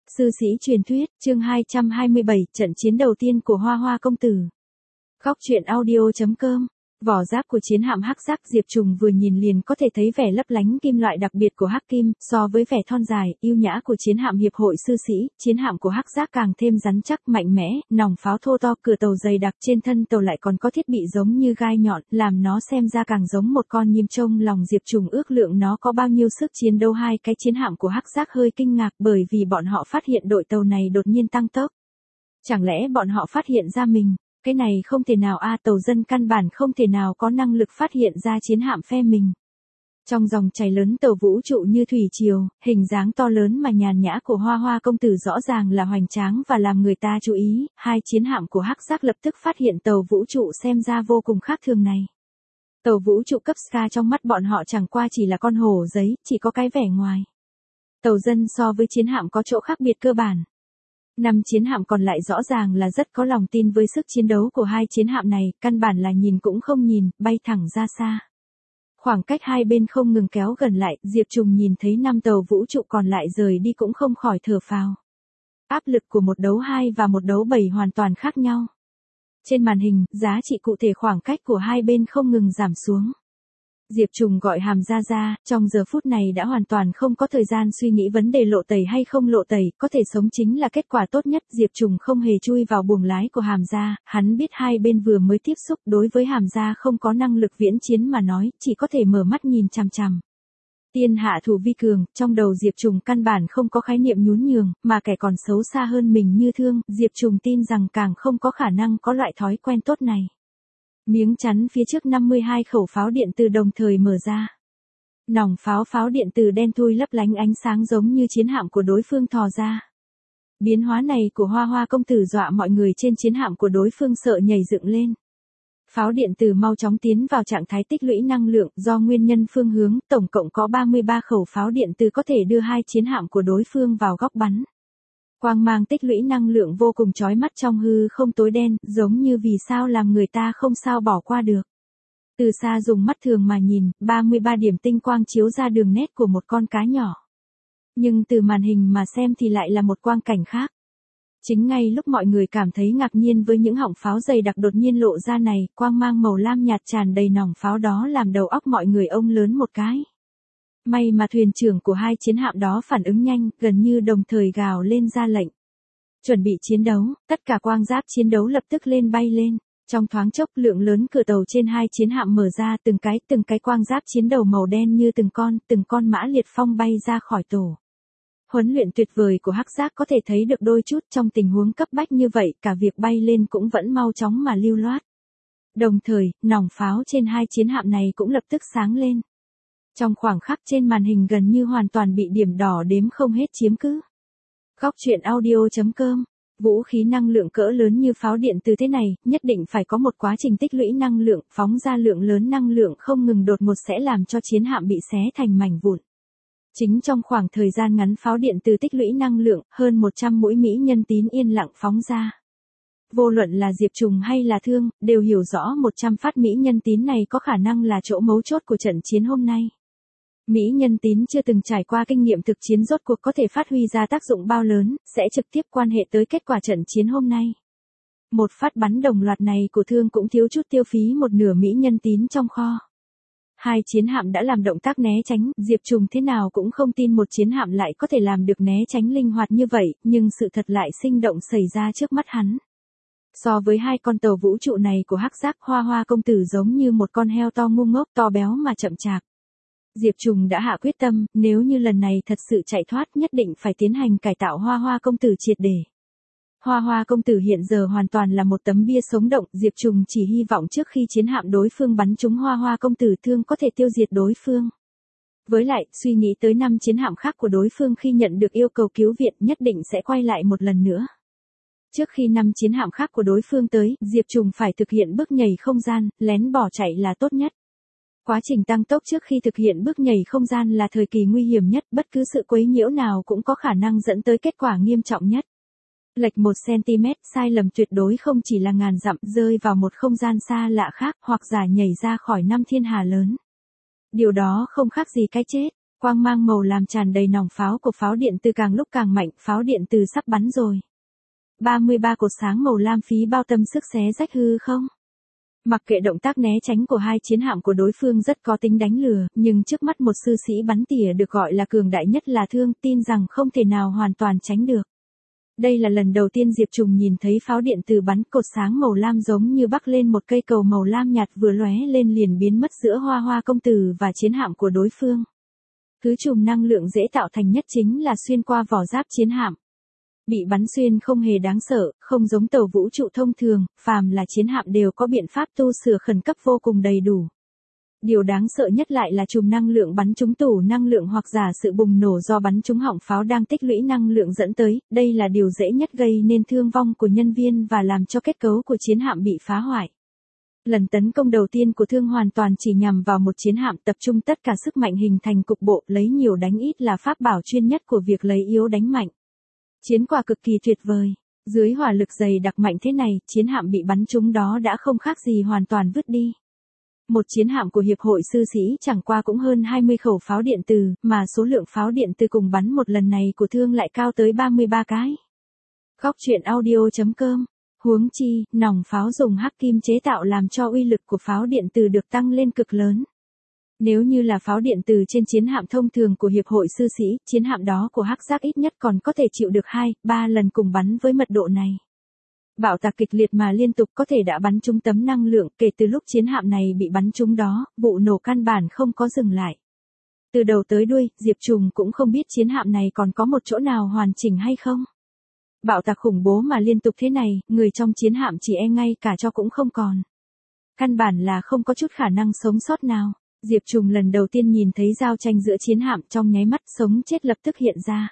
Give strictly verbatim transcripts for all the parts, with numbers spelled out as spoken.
Sư sĩ truyền thuyết, chương hai trăm hai mươi bảy, trận chiến đầu tiên của Hoa Hoa công tử. Góc truyện audio chấm com. Vỏ giáp của chiến hạm hắc giác, Diệp Trùng vừa nhìn liền có thể thấy vẻ lấp lánh kim loại đặc biệt của hắc kim, so với vẻ thon dài, yêu nhã của chiến hạm hiệp hội sư sĩ, chiến hạm của hắc giác càng thêm rắn chắc, mạnh mẽ, nòng pháo thô to, cửa tàu dày đặc, trên thân tàu lại còn có thiết bị giống như gai nhọn, làm nó xem ra càng giống một con nhím. Trông lòng Diệp Trùng ước lượng nó có bao nhiêu sức chiến đấu. Hai cái chiến hạm của hắc giác hơi kinh ngạc bởi vì bọn họ phát hiện đội tàu này đột nhiên tăng tốc. Chẳng lẽ bọn họ phát hiện ra mình? Cái này không thể nào a, tàu dân căn bản không thể nào có năng lực phát hiện ra chiến hạm phe mình. Trong dòng chảy lớn tàu vũ trụ như thủy triều, hình dáng to lớn mà nhàn nhã của Hoa Hoa công tử rõ ràng là hoành tráng và làm người ta chú ý. Hai chiến hạm của hắc giác lập tức phát hiện tàu vũ trụ xem ra vô cùng khác thường này. Tàu vũ trụ cấp Ska trong mắt bọn họ chẳng qua chỉ là con hổ giấy, chỉ có cái vẻ ngoài. Tàu dân so với chiến hạm có chỗ khác biệt cơ bản. Năm chiến hạm còn lại rõ ràng là rất có lòng tin với sức chiến đấu của hai chiến hạm này, căn bản là nhìn cũng không nhìn, bay thẳng ra xa. Khoảng cách hai bên không ngừng kéo gần lại, Diệp Trùng nhìn thấy năm tàu vũ trụ còn lại rời đi cũng không khỏi thở phào. Áp lực của một đấu hai và một đấu bảy hoàn toàn khác nhau. Trên màn hình, giá trị cụ thể khoảng cách của hai bên không ngừng giảm xuống. Diệp Trùng gọi Hàm Gia ra, trong giờ phút này đã hoàn toàn không có thời gian suy nghĩ vấn đề lộ tẩy hay không lộ tẩy, có thể sống chính là kết quả tốt nhất. Diệp Trùng không hề chui vào buồng lái của Hàm Gia, hắn biết hai bên vừa mới tiếp xúc, đối với Hàm Gia không có năng lực viễn chiến mà nói, chỉ có thể mở mắt nhìn chằm chằm. Tiên hạ thủ vi cường, trong đầu Diệp Trùng căn bản không có khái niệm nhún nhường, mà kẻ còn xấu xa hơn mình như thương, Diệp Trùng tin rằng càng không có khả năng có loại thói quen tốt này. Miếng chắn phía trước năm mươi hai khẩu pháo điện từ đồng thời mở ra. Nòng pháo pháo điện từ đen thui lấp lánh ánh sáng giống như chiến hạm của đối phương thò ra. Biến hóa này của Hoa Hoa công tử dọa mọi người trên chiến hạm của đối phương sợ nhảy dựng lên. Pháo điện từ mau chóng tiến vào trạng thái tích lũy năng lượng, do nguyên nhân phương hướng, tổng cộng có ba mươi ba khẩu pháo điện từ có thể đưa hai chiến hạm của đối phương vào góc bắn. Quang mang tích lũy năng lượng vô cùng chói mắt trong hư không tối đen, giống như vì sao làm người ta không sao bỏ qua được. Từ xa dùng mắt thường mà nhìn, ba mươi ba điểm tinh quang chiếu ra đường nét của một con cá nhỏ. Nhưng từ màn hình mà xem thì lại là một quang cảnh khác. Chính ngay lúc mọi người cảm thấy ngạc nhiên với những họng pháo dày đặc đột nhiên lộ ra này, quang mang màu lam nhạt tràn đầy nòng pháo đó làm đầu óc mọi người ông lớn một cái. May mà thuyền trưởng của hai chiến hạm đó phản ứng nhanh, gần như đồng thời gào lên ra lệnh. Chuẩn bị chiến đấu, tất cả quang giáp chiến đấu lập tức lên bay lên. Trong thoáng chốc lượng lớn cửa tàu trên hai chiến hạm mở ra, từng cái từng cái quang giáp chiến đầu màu đen như từng con, từng con mã liệt phong bay ra khỏi tổ. Huấn luyện tuyệt vời của hắc giác có thể thấy được đôi chút, trong tình huống cấp bách như vậy, cả việc bay lên cũng vẫn mau chóng mà lưu loát. Đồng thời, nòng pháo trên hai chiến hạm này cũng lập tức sáng lên. Trong khoảng khắc trên màn hình gần như hoàn toàn bị điểm đỏ đếm không hết chiếm cứ. Góc truyện audio chấm com. Vũ khí năng lượng cỡ lớn như pháo điện từ thế này, nhất định phải có một quá trình tích lũy năng lượng, phóng ra lượng lớn năng lượng không ngừng đột ngột sẽ làm cho chiến hạm bị xé thành mảnh vụn. Chính trong khoảng thời gian ngắn pháo điện từ tích lũy năng lượng, hơn một trăm mũi mỹ nhân tín yên lặng phóng ra. Vô luận là Diệp Trùng hay là Thương, đều hiểu rõ một trăm phát mỹ nhân tín này có khả năng là chỗ mấu chốt của trận chiến hôm nay. Mỹ nhân tín chưa từng trải qua kinh nghiệm thực chiến rốt cuộc có thể phát huy ra tác dụng bao lớn, sẽ trực tiếp quan hệ tới kết quả trận chiến hôm nay. Một phát bắn đồng loạt này của Thương cũng thiếu chút tiêu phí một nửa mỹ nhân tín trong kho. Hai chiến hạm đã làm động tác né tránh, Diệp Trùng thế nào cũng không tin một chiến hạm lại có thể làm được né tránh linh hoạt như vậy, nhưng sự thật lại sinh động xảy ra trước mắt hắn. So với hai con tàu vũ trụ này của hắc giác, Hoa Hoa công tử giống như một con heo to ngu ngốc, to béo mà chậm chạp. Diệp Trùng đã hạ quyết tâm, nếu như lần này thật sự chạy thoát nhất định phải tiến hành cải tạo Hoa Hoa công tử triệt để. Hoa Hoa công tử hiện giờ hoàn toàn là một tấm bia sống động, Diệp Trùng chỉ hy vọng trước khi chiến hạm đối phương bắn trúng Hoa Hoa công tử Thương có thể tiêu diệt đối phương. Với lại, suy nghĩ tới năm chiến hạm khác của đối phương khi nhận được yêu cầu cứu viện nhất định sẽ quay lại một lần nữa. Trước khi năm chiến hạm khác của đối phương tới, Diệp Trùng phải thực hiện bước nhảy không gian, lén bỏ chạy là tốt nhất. Quá trình tăng tốc trước khi thực hiện bước nhảy không gian là thời kỳ nguy hiểm nhất, bất cứ sự quấy nhiễu nào cũng có khả năng dẫn tới kết quả nghiêm trọng nhất. Lệch một xăng-ti-mét, sai lầm tuyệt đối không chỉ là ngàn dặm, rơi vào một không gian xa lạ khác, hoặc giả nhảy ra khỏi năm thiên hà lớn. Điều đó không khác gì cái chết. Quang mang màu làm tràn đầy nòng pháo của pháo điện từ càng lúc càng mạnh, pháo điện từ sắp bắn rồi. ba mươi ba cột sáng màu lam phí bao tâm sức xé rách hư không. Mặc kệ động tác né tránh của hai chiến hạm của đối phương rất có tính đánh lừa, nhưng trước mắt một sư sĩ bắn tỉa được gọi là cường đại nhất là Thương, tin rằng không thể nào hoàn toàn tránh được. Đây là lần đầu tiên Diệp Trùng nhìn thấy pháo điện từ bắn, cột sáng màu lam giống như bắc lên một cây cầu màu lam nhạt vừa lóe lên liền biến mất giữa Hoa Hoa công tử và chiến hạm của đối phương. Thứ chùm năng lượng dễ tạo thành nhất chính là xuyên qua vỏ giáp chiến hạm. Bị bắn xuyên không hề đáng sợ, không giống tàu vũ trụ thông thường, phàm là chiến hạm đều có biện pháp tu sửa khẩn cấp vô cùng đầy đủ. Điều đáng sợ nhất lại là chùm năng lượng bắn trúng tủ năng lượng hoặc giả sự bùng nổ do bắn trúng họng pháo đang tích lũy năng lượng dẫn tới, đây là điều dễ nhất gây nên thương vong của nhân viên và làm cho kết cấu của chiến hạm bị phá hoại. Lần tấn công đầu tiên của Thương hoàn toàn chỉ nhằm vào một chiến hạm, tập trung tất cả sức mạnh hình thành cục bộ, lấy nhiều đánh ít là pháp bảo chuyên nhất của việc lấy yếu đánh mạnh. Chiến quả cực kỳ tuyệt vời. Dưới hỏa lực dày đặc mạnh thế này, chiến hạm bị bắn trúng đó đã không khác gì hoàn toàn vứt đi. Một chiến hạm của Hiệp hội Sư sĩ chẳng qua cũng hơn hai mươi khẩu pháo điện từ, mà số lượng pháo điện từ cùng bắn một lần này của Thương lại cao tới ba mươi ba cái. Khóc chuyện audio chấm com. Huống chi, nòng pháo dùng hắc kim chế tạo làm cho uy lực của pháo điện từ được tăng lên cực lớn. Nếu như là pháo điện từ trên chiến hạm thông thường của Hiệp hội Sư sĩ, chiến hạm đó của Hắc Giác ít nhất còn có thể chịu được hai, ba lần cùng bắn với mật độ này. Bạo tạc kịch liệt mà liên tục có thể đã bắn trúng tấm năng lượng, kể từ lúc chiến hạm này bị bắn trúng đó, vụ nổ căn bản không có dừng lại. Từ đầu tới đuôi, Diệp Trùng cũng không biết chiến hạm này còn có một chỗ nào hoàn chỉnh hay không. Bạo tạc khủng bố mà liên tục thế này, người trong chiến hạm chỉ e ngay cả cho cũng không còn. Căn bản là không có chút khả năng sống sót nào. Diệp Trùng lần đầu tiên nhìn thấy giao tranh giữa chiến hạm, trong nháy mắt sống chết lập tức hiện ra.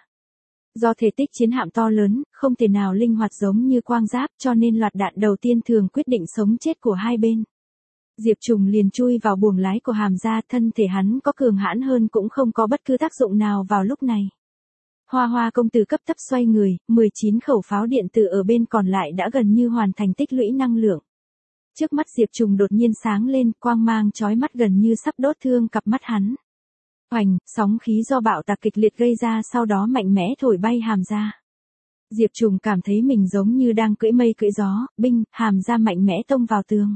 Do thể tích chiến hạm to lớn, không thể nào linh hoạt giống như quang giáp, cho nên loạt đạn đầu tiên thường quyết định sống chết của hai bên. Diệp Trùng liền chui vào buồng lái của hàm ra, thân thể hắn có cường hãn hơn cũng không có bất cứ tác dụng nào vào lúc này. Hoa Hoa công tử cấp tốc xoay người, mười chín khẩu pháo điện tử ở bên còn lại đã gần như hoàn thành tích lũy năng lượng. Trước mắt Diệp Trùng đột nhiên sáng lên, quang mang chói mắt gần như sắp đốt Thương cặp mắt hắn. Oành, sóng khí do bạo tạc kịch liệt gây ra sau đó mạnh mẽ thổi bay hàm ra. Diệp Trùng cảm thấy mình giống như đang cưỡi mây cưỡi gió, binh, hàm ra mạnh mẽ tông vào tường.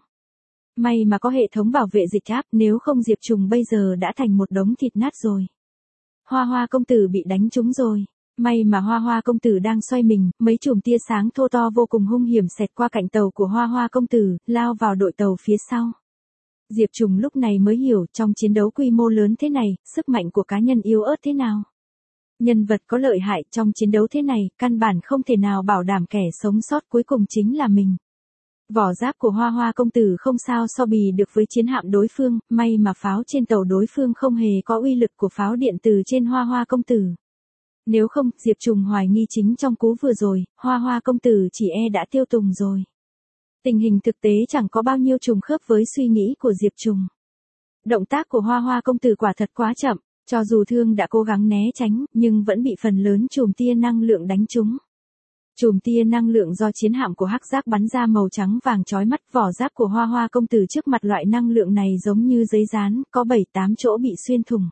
May mà có hệ thống bảo vệ dịch áp, nếu không Diệp Trùng bây giờ đã thành một đống thịt nát rồi. Hoa Hoa công tử bị đánh trúng rồi. May mà Hoa Hoa công tử đang xoay mình, mấy chùm tia sáng thô to vô cùng hung hiểm xẹt qua cạnh tàu của Hoa Hoa công tử, lao vào đội tàu phía sau. Diệp Trùng lúc này mới hiểu trong chiến đấu quy mô lớn thế này, sức mạnh của cá nhân yếu ớt thế nào. Nhân vật có lợi hại trong chiến đấu thế này, căn bản không thể nào bảo đảm kẻ sống sót cuối cùng chính là mình. Vỏ giáp của Hoa Hoa công tử không sao so bì được với chiến hạm đối phương, may mà pháo trên tàu đối phương không hề có uy lực của pháo điện từ trên Hoa Hoa công tử. Nếu không, Diệp Trùng hoài nghi chính trong cú vừa rồi, Hoa Hoa công tử chỉ e đã tiêu tùng rồi. Tình hình thực tế chẳng có bao nhiêu trùng khớp với suy nghĩ của Diệp Trùng. Động tác của Hoa Hoa công tử quả thật quá chậm, cho dù Thương đã cố gắng né tránh, nhưng vẫn bị phần lớn chùm tia năng lượng đánh trúng. Chùm tia năng lượng do chiến hạm của Hắc Giác bắn ra màu trắng vàng chói mắt, vỏ giáp của Hoa Hoa công tử trước mặt loại năng lượng này giống như giấy dán, có bảy tám chỗ bị xuyên thủng.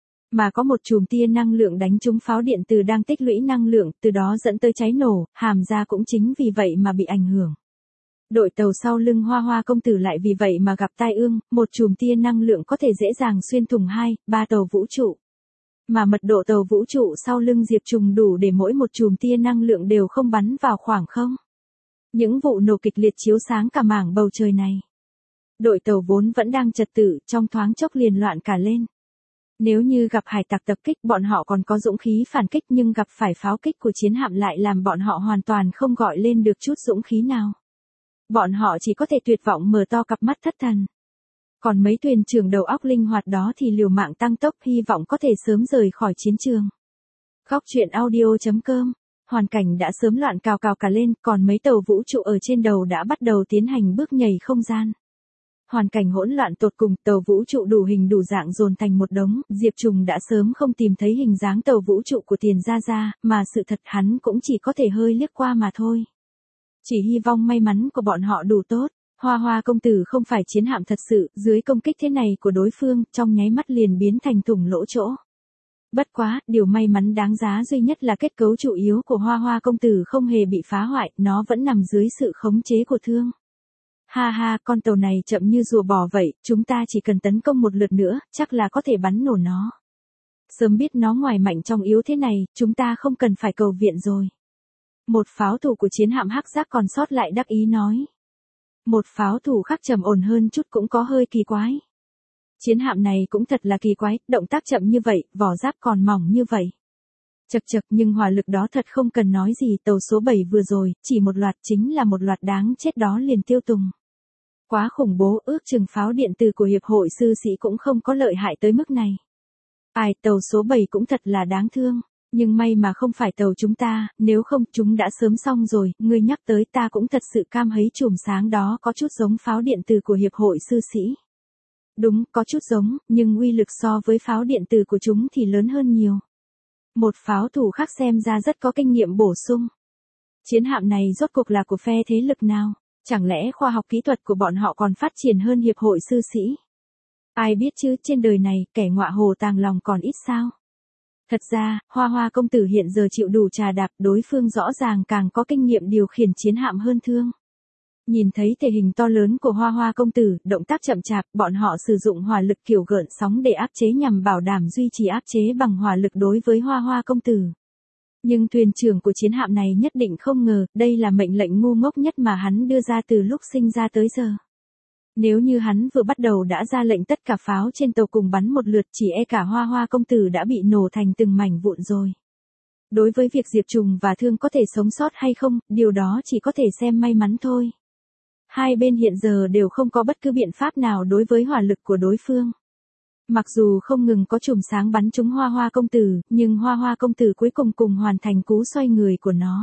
Mà có một chùm tia năng lượng đánh trúng pháo điện từ đang tích lũy năng lượng, từ đó dẫn tới cháy nổ, hàm ra cũng chính vì vậy mà bị ảnh hưởng. Đội tàu sau lưng Hoa Hoa công tử lại vì vậy mà gặp tai ương, một chùm tia năng lượng có thể dễ dàng xuyên thủng hai, ba tàu vũ trụ. Mà mật độ tàu vũ trụ sau lưng Diệp Trùng đủ để mỗi một chùm tia năng lượng đều không bắn vào khoảng không. Những vụ nổ kịch liệt chiếu sáng cả mảng bầu trời này. Đội tàu vốn vẫn đang trật tự, trong thoáng chốc liền loạn cả lên. Nếu như gặp hải tặc tập kích bọn họ còn có dũng khí phản kích, nhưng gặp phải pháo kích của chiến hạm lại làm bọn họ hoàn toàn không gọi lên được chút dũng khí nào. Bọn họ chỉ có thể tuyệt vọng mở to cặp mắt thất thần. Còn mấy thuyền trưởng đầu óc linh hoạt đó thì liều mạng tăng tốc, hy vọng có thể sớm rời khỏi chiến trường. Khóc chuyện audio chấm com. Hoàn cảnh đã sớm loạn cào cào cả lên, còn mấy tàu vũ trụ ở trên đầu đã bắt đầu tiến hành bước nhảy không gian. Hoàn cảnh hỗn loạn tột cùng, tàu vũ trụ đủ hình đủ dạng dồn thành một đống, Diệp Trùng đã sớm không tìm thấy hình dáng tàu vũ trụ của Tiền Gia Gia, mà sự thật hắn cũng chỉ có thể hơi liếc qua mà thôi. Chỉ hy vọng may mắn của bọn họ đủ tốt. Hoa Hoa công tử không phải chiến hạm thật sự, dưới công kích thế này của đối phương, trong nháy mắt liền biến thành thủng lỗ chỗ. Bất quá, điều may mắn đáng giá duy nhất là kết cấu chủ yếu của Hoa Hoa công tử không hề bị phá hoại, nó vẫn nằm dưới sự khống chế của Thương. Ha ha, con tàu này chậm như rùa bò vậy, chúng ta chỉ cần tấn công một lượt nữa, chắc là có thể bắn nổ nó. Sớm biết nó ngoài mạnh trong yếu thế này, chúng ta không cần phải cầu viện rồi. Một pháo thủ của chiến hạm hắc giác còn sót lại đắc ý nói. Một pháo thủ khác trầm ổn hơn chút cũng có hơi kỳ quái. Chiến hạm này cũng thật là kỳ quái, động tác chậm như vậy, vỏ giáp còn mỏng như vậy. Chật chật nhưng hỏa lực đó thật không cần nói gì, tàu số bảy vừa rồi, chỉ một loạt chính là một loạt đáng chết đó liền tiêu tùng. Quá khủng bố, ước chừng pháo điện tử của hiệp hội sư sĩ cũng không có lợi hại tới mức này. Ai, tàu số bảy cũng thật là đáng thương, nhưng may mà không phải tàu chúng ta, nếu không chúng đã sớm xong rồi, ngươi nhắc tới ta cũng thật sự cam thấy chùm sáng đó có chút giống pháo điện tử của hiệp hội sư sĩ. Đúng, có chút giống, nhưng uy lực so với pháo điện tử của chúng thì lớn hơn nhiều. Một pháo thủ khác xem ra rất có kinh nghiệm bổ sung. Chiến hạm này rốt cuộc là của phe thế lực nào? Chẳng lẽ khoa học kỹ thuật của bọn họ còn phát triển hơn hiệp hội sư sĩ? Ai biết chứ, trên đời này, kẻ ngọa hồ tàng lòng còn ít sao? Thật ra, Hoa Hoa công tử hiện giờ chịu đủ trà đạp, đối phương rõ ràng càng có kinh nghiệm điều khiển chiến hạm hơn Thương. Nhìn thấy thể hình to lớn của Hoa Hoa công tử, động tác chậm chạp, bọn họ sử dụng hỏa lực kiểu gợn sóng để áp chế nhằm bảo đảm duy trì áp chế bằng hỏa lực đối với Hoa Hoa công tử. Nhưng thuyền trưởng của chiến hạm này nhất định không ngờ, đây là mệnh lệnh ngu ngốc nhất mà hắn đưa ra từ lúc sinh ra tới giờ. Nếu như hắn vừa bắt đầu đã ra lệnh tất cả pháo trên tàu cùng bắn một lượt, chỉ e cả Hoa Hoa công tử đã bị nổ thành từng mảnh vụn rồi. Đối với việc Diệp Trùng và Thương có thể sống sót hay không, điều đó chỉ có thể xem may mắn thôi. Hai bên hiện giờ đều không có bất cứ biện pháp nào đối với hỏa lực của đối phương. Mặc dù không ngừng có chùm sáng bắn trúng Hoa Hoa công tử, nhưng Hoa Hoa công tử cuối cùng cùng hoàn thành cú xoay người của nó.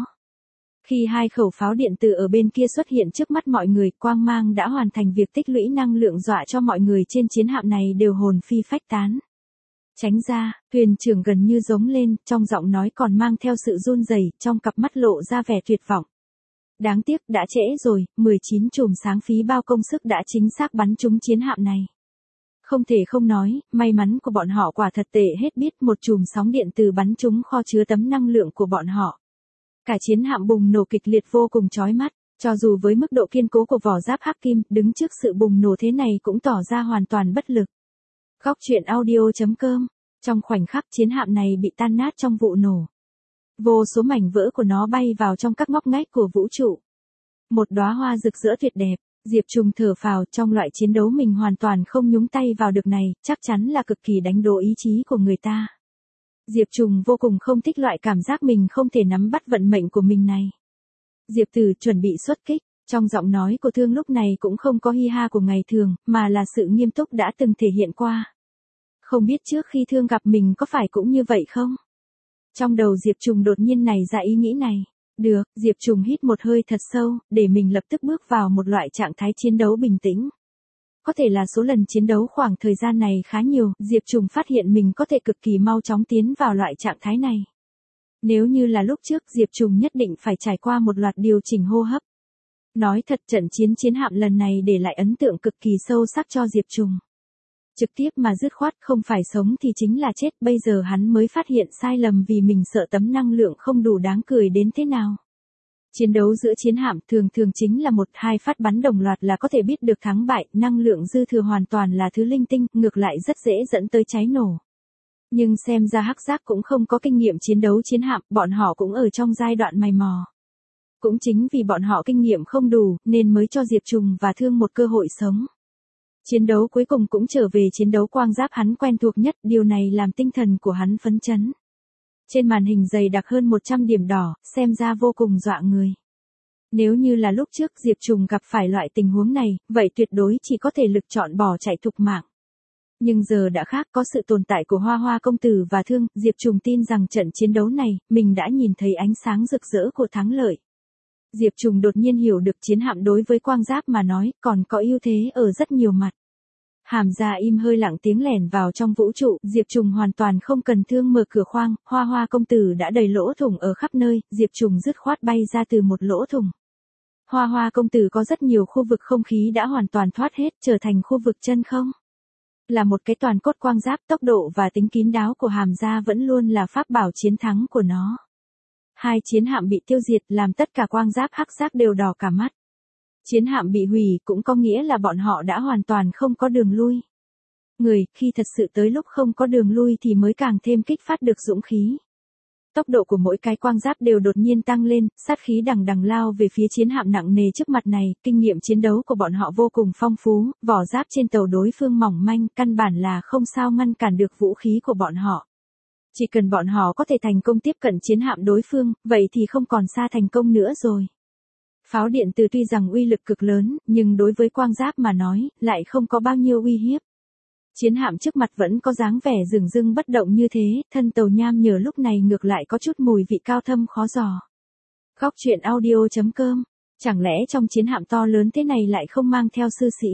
Khi hai khẩu pháo điện tử ở bên kia xuất hiện trước mắt mọi người, quang mang đã hoàn thành việc tích lũy năng lượng dọa cho mọi người trên chiến hạm này đều hồn phi phách tán. Tránh ra, thuyền trưởng gần như giống lên, trong giọng nói còn mang theo sự run rẩy, trong cặp mắt lộ ra vẻ tuyệt vọng. Đáng tiếc, đã trễ rồi, mười chín chùm sáng phí bao công sức đã chính xác bắn trúng chiến hạm này. Không thể không nói, may mắn của bọn họ quả thật tệ hết biết, một chùm sóng điện từ bắn trúng kho chứa tấm năng lượng của bọn họ. Cả chiến hạm bùng nổ kịch liệt vô cùng chói mắt, cho dù với mức độ kiên cố của vỏ giáp hắc kim, đứng trước sự bùng nổ thế này cũng tỏ ra hoàn toàn bất lực. Góc truyện audio chấm com. Trong khoảnh khắc chiến hạm này bị tan nát trong vụ nổ. Vô số mảnh vỡ của nó bay vào trong các ngóc ngách của vũ trụ. Một đóa hoa rực rỡ tuyệt đẹp, Diệp Trùng thở phào, trong loại chiến đấu mình hoàn toàn không nhúng tay vào được này, chắc chắn là cực kỳ đánh đố ý chí của người ta. Diệp Trùng vô cùng không thích loại cảm giác mình không thể nắm bắt vận mệnh của mình này. Diệp Tử chuẩn bị xuất kích, trong giọng nói của Thương lúc này cũng không có hi ha của ngày thường, mà là sự nghiêm túc đã từng thể hiện qua. Không biết trước khi Thương gặp mình có phải cũng như vậy không? Trong đầu Diệp Trùng đột nhiên nảy ra ý nghĩ này. Được, Diệp Trùng hít một hơi thật sâu, để mình lập tức bước vào một loại trạng thái chiến đấu bình tĩnh. Có thể là số lần chiến đấu khoảng thời gian này khá nhiều, Diệp Trùng phát hiện mình có thể cực kỳ mau chóng tiến vào loại trạng thái này. Nếu như là lúc trước, Diệp Trùng nhất định phải trải qua một loạt điều chỉnh hô hấp. Nói thật, trận chiến chiến hạm lần này để lại ấn tượng cực kỳ sâu sắc cho Diệp Trùng. Trực tiếp mà dứt khoát, không phải sống thì chính là chết, bây giờ hắn mới phát hiện sai lầm vì mình sợ tấm năng lượng không đủ đáng cười đến thế nào. Chiến đấu giữa chiến hạm thường thường chính là một hai phát bắn đồng loạt là có thể biết được thắng bại, năng lượng dư thừa hoàn toàn là thứ linh tinh, ngược lại rất dễ dẫn tới cháy nổ. Nhưng xem ra hắc giác cũng không có kinh nghiệm chiến đấu chiến hạm, bọn họ cũng ở trong giai đoạn mày mò. Cũng chính vì bọn họ kinh nghiệm không đủ, nên mới cho Diệp Trùng và Thương một cơ hội sống. Chiến đấu cuối cùng cũng trở về chiến đấu quang giáp hắn quen thuộc nhất, điều này làm tinh thần của hắn phấn chấn. Trên màn hình dày đặc hơn một trăm điểm đỏ, xem ra vô cùng dọa người. Nếu như là lúc trước Diệp Trùng gặp phải loại tình huống này, vậy tuyệt đối chỉ có thể lực chọn bỏ chạy thục mạng. Nhưng giờ đã khác, có sự tồn tại của Hoa Hoa công tử và Thương, Diệp Trùng tin rằng trận chiến đấu này, mình đã nhìn thấy ánh sáng rực rỡ của thắng lợi. Diệp Trùng đột nhiên hiểu được chiến hạm đối với quang giáp mà nói, còn có ưu thế ở rất nhiều mặt. Hàm ra im hơi lặng tiếng lẻn vào trong vũ trụ, Diệp Trùng hoàn toàn không cần Thương mở cửa khoang, Hoa Hoa công tử đã đầy lỗ thủng ở khắp nơi, Diệp Trùng dứt khoát bay ra từ một lỗ thủng. Hoa Hoa công tử có rất nhiều khu vực không khí đã hoàn toàn thoát hết, trở thành khu vực chân không. Là một cái toàn cốt quang giáp, tốc độ và tính kín đáo của hàm ra vẫn luôn là pháp bảo chiến thắng của nó. Hai chiến hạm bị tiêu diệt làm tất cả quang giáp hắc giác đều đỏ cả mắt. Chiến hạm bị hủy cũng có nghĩa là bọn họ đã hoàn toàn không có đường lui. Người, khi thật sự tới lúc không có đường lui thì mới càng thêm kích phát được dũng khí. Tốc độ của mỗi cái quang giáp đều đột nhiên tăng lên, sát khí đằng đằng lao về phía chiến hạm nặng nề trước mặt này, kinh nghiệm chiến đấu của bọn họ vô cùng phong phú, vỏ giáp trên tàu đối phương mỏng manh, căn bản là không sao ngăn cản được vũ khí của bọn họ. Chỉ cần bọn họ có thể thành công tiếp cận chiến hạm đối phương, vậy thì không còn xa thành công nữa rồi. Pháo điện từ tuy rằng uy lực cực lớn, nhưng đối với quang giáp mà nói, lại không có bao nhiêu uy hiếp. Chiến hạm trước mặt vẫn có dáng vẻ rừng rưng bất động như thế, thân tàu nham nhở lúc này ngược lại có chút mùi vị cao thâm khó dò. Góc truyện audio chấm com, chẳng lẽ trong chiến hạm to lớn thế này lại không mang theo sư sĩ?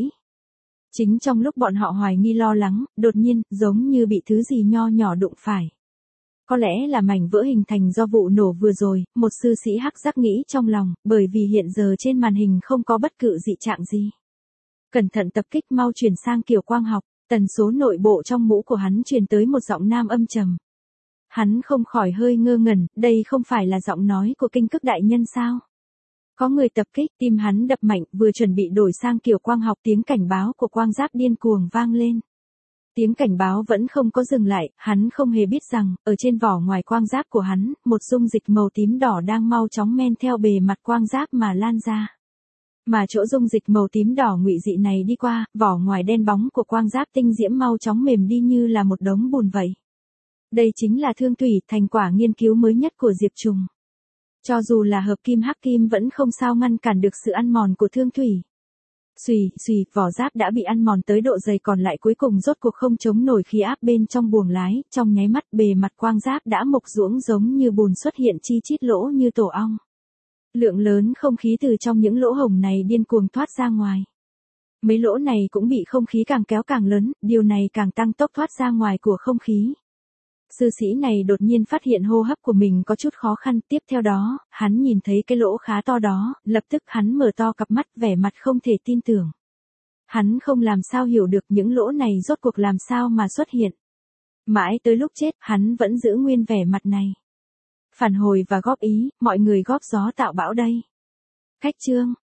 Chính trong lúc bọn họ hoài nghi lo lắng, đột nhiên, giống như bị thứ gì nho nhỏ đụng phải. Có lẽ là mảnh vỡ hình thành do vụ nổ vừa rồi, một sư sĩ hắc giác nghĩ trong lòng, bởi vì hiện giờ trên màn hình không có bất cứ dị trạng gì. Cẩn thận tập kích, mau chuyển sang kiểu quang học. Tần số nội bộ trong mũ của hắn truyền tới một giọng nam âm trầm. Hắn không khỏi hơi ngơ ngẩn, đây không phải là giọng nói của Kinh Cức đại nhân sao? Có người tập kích, tim hắn đập mạnh, vừa chuẩn bị đổi sang kiểu quang học, tiếng cảnh báo của quang giáp điên cuồng vang lên. Tiếng cảnh báo vẫn không có dừng lại, hắn không hề biết rằng, ở trên vỏ ngoài quang giáp của hắn, một dung dịch màu tím đỏ đang mau chóng men theo bề mặt quang giáp mà lan ra. Mà chỗ dung dịch màu tím đỏ ngụy dị này đi qua, vỏ ngoài đen bóng của quang giáp tinh diễm mau chóng mềm đi như là một đống bùn vậy. Đây chính là thương thủy, thành quả nghiên cứu mới nhất của Diệp Trùng. Cho dù là hợp kim hắc kim vẫn không sao ngăn cản được sự ăn mòn của thương thủy. Xùy, xùy, vỏ giáp đã bị ăn mòn tới độ dày còn lại cuối cùng rốt cuộc không chống nổi khí áp bên trong buồng lái, trong nháy mắt bề mặt quang giáp đã mục ruỗng giống như bùn xuất hiện chi chít lỗ như tổ ong. Lượng lớn không khí từ trong những lỗ hổng này điên cuồng thoát ra ngoài. Mấy lỗ này cũng bị không khí càng kéo càng lớn, điều này càng tăng tốc thoát ra ngoài của không khí. Sư sĩ này đột nhiên phát hiện hô hấp của mình có chút khó khăn, tiếp theo đó, hắn nhìn thấy cái lỗ khá to đó, lập tức hắn mở to cặp mắt vẻ mặt không thể tin tưởng. Hắn không làm sao hiểu được những lỗ này rốt cuộc làm sao mà xuất hiện. Mãi tới lúc chết, hắn vẫn giữ nguyên vẻ mặt này. Phản hồi và góp ý, mọi người góp gió tạo bão đây. Khách chương